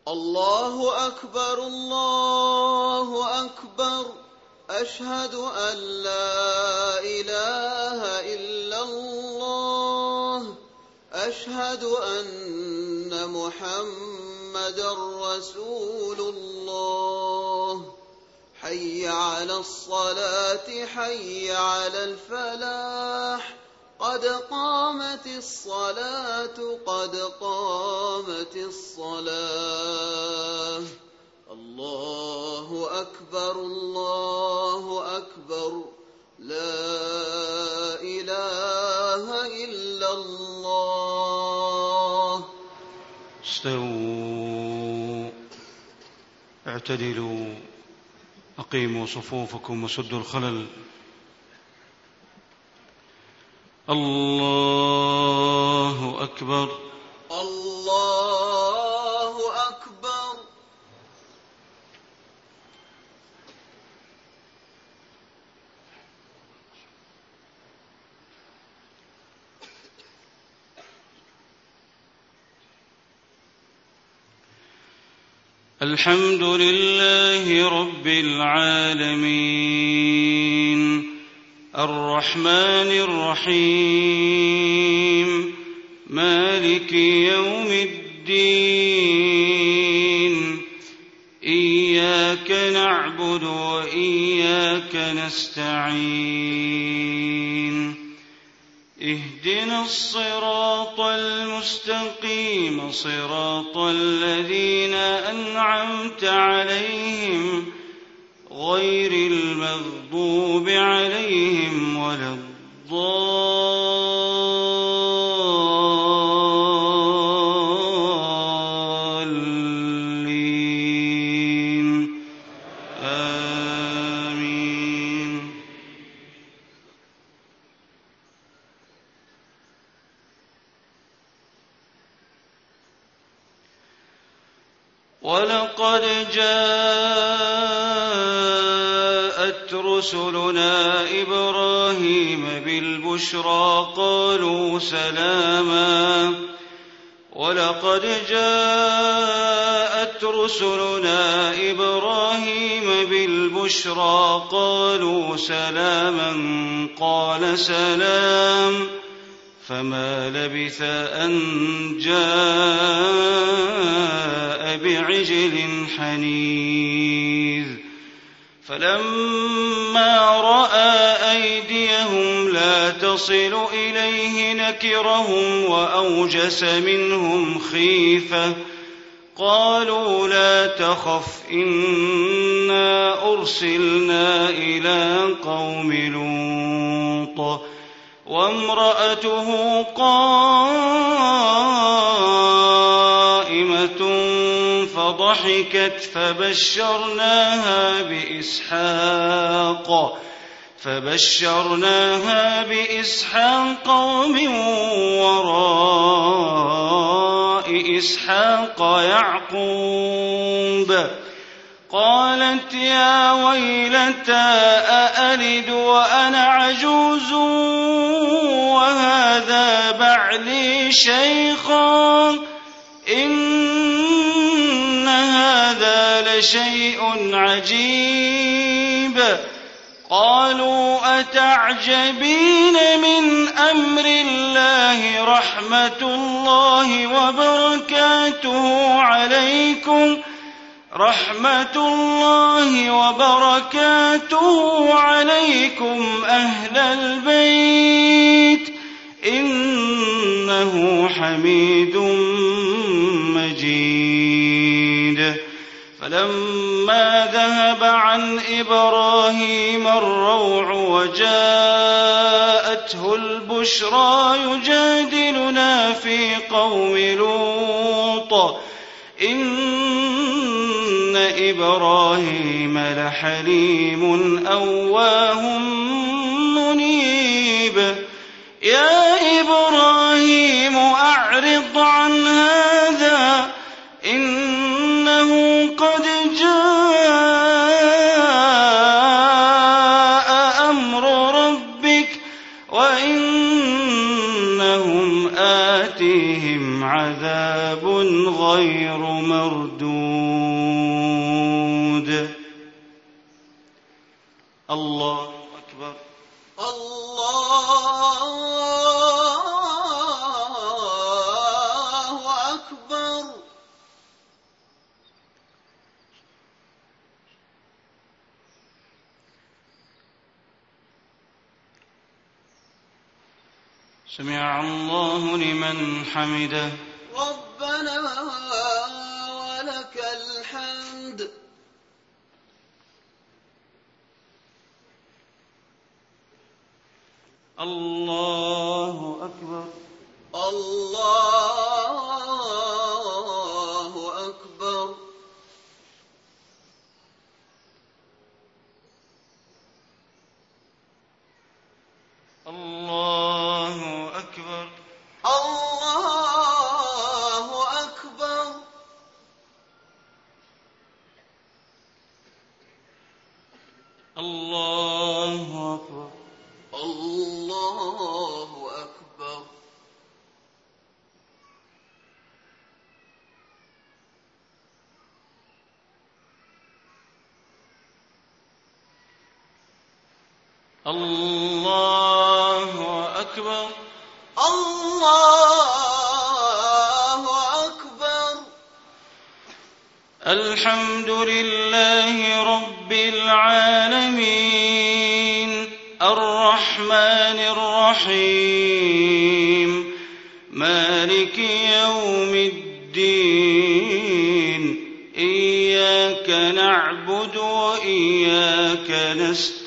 الله أكبر الله أكبر أشهد أن لا إله إلا الله أشهد أن محمدا رسول الله حي على الصلاة حي على الفلاح قد قامت الصلاة قد قامت الصلاة الله أكبر الله أكبر لا إله إلا الله. استووا اعتدلوا أقيموا صفوفكم وسدوا الخلل. الله أكبر الله أكبر. الحمد لله رب العالمين الرحمن الرحيم مالك يوم الدين إياك نعبد وإياك نستعين اهدنا الصراط المستقيم صراط الذين أنعمت عليهم غير المغضوب عليهم ولا الضالين آمين. ولقد جاءت رسلنا إبراهيم بالبشرى قالوا سلاما ولقد جاءت رسلنا إبراهيم بالبشرى قالوا سلاما قال سلام فما لبث أن جاء بعجل حنيذ فلما رأى أيديهم لا تصل إليه نكرهم وأوجس منهم خيفة قالوا لا تخف إنا أرسلنا إلى قوم لوط وامرأته قائمة فضحكت فبشرناها بإسحاق ومن وراء إسحاق يعقوب قالت يا ويلتى أألد وأنا عجوز وهذا بعلي شيخا إن هذا لشيء عجيب قالوا أتعجبين من أمر الله رحمة الله وبركاته عليكم أهل البيت إنه حميد مجيد فلما ذهب عن إبراهيم الروع وجاءته البشرى يجادلنا في قوم لوط إن إبراهيم لحليم أواه منيب يا إبراهيم أعرض عن هذا إنه قد جاء أمر ربك وإنهم آتيهم عذاب غير مردود ممدود. الله أكبر. الله أكبر. سمع الله لمن حمده. ربنا ولك الحمد. الله أكبر. الله أكبر. الله أكبر. الله أكبر. الله أكبر. الله أكبر. الله أكبر. الله أكبر. الحمد لله رب العالمين الرحمن الرحيم مالك يوم الدين إياك نعبد وإياك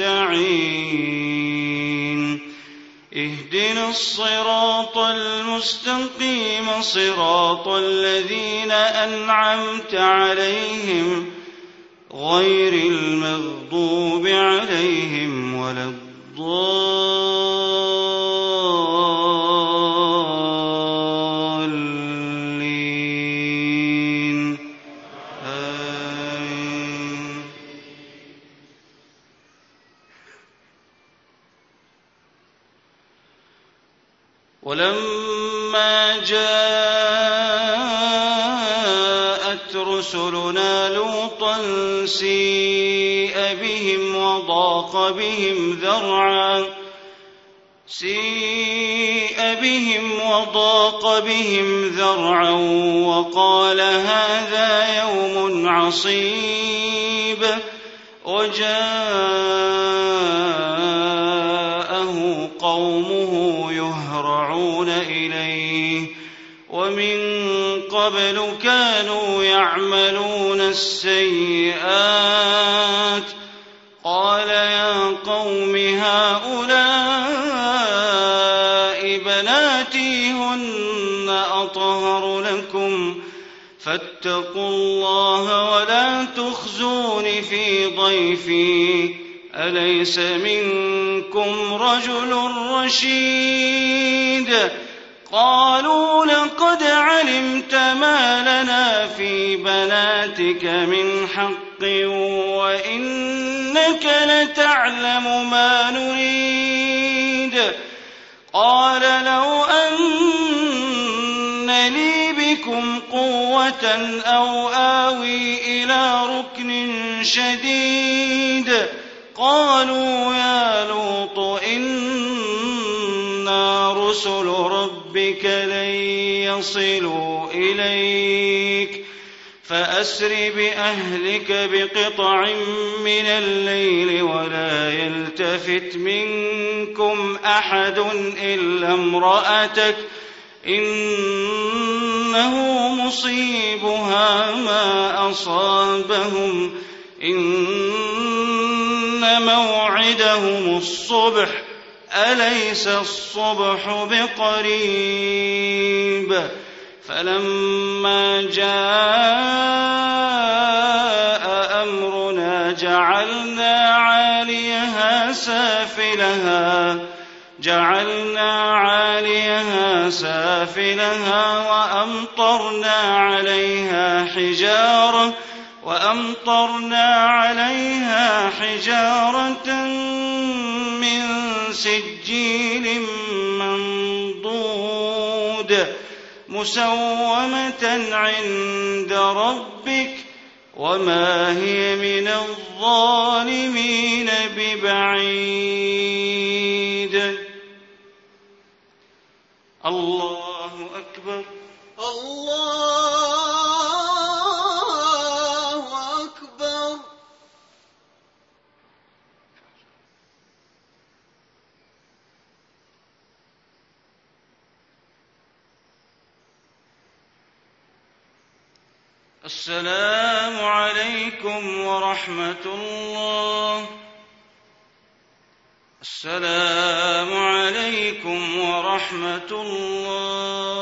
نستعين اهدنا الصراط المستقيم صراط الذين أنعمت عليهم غير المغضوب عليهم ولا الضالين آمين. ولما جاءت رسلنا لوطا سيء بهم وضاق بهم ذرعا وقال هذا يوم عصيب وجاءه قومه يهرعون إليه ومن قبل كانوا يعملون السيئات قال يا قوم هؤلاء بناتي هن أطهر لكم فاتقوا الله ولا تخزون في ضيفي أليس منكم رجل رشيد قالوا لقد علمت ما لنا في بناتك من حق وإنك لتعلم ما نريد قال لو أن لي بكم قوة أو آوي إلى ركن شديد قالوا يا لوط إنا رسل ربك لن يصلوا إليك فأسر بأهلك بقطع من الليل ولا يلتفت منكم أحد إلا امرأتك إنه مصيبها ما أصابهم إن موعدهم الصبح أليس الصبح بقريب فلما جاء أمرنا جعلنا عاليها سافلها وأمطرنا عليها حجارة من سجيل منضود مسومة عند ربك وما هي من الظالمين ببعيد. الله أكبر. الله أكبر. السلام عليكم ورحمة الله. السلام عليكم ورحمة الله.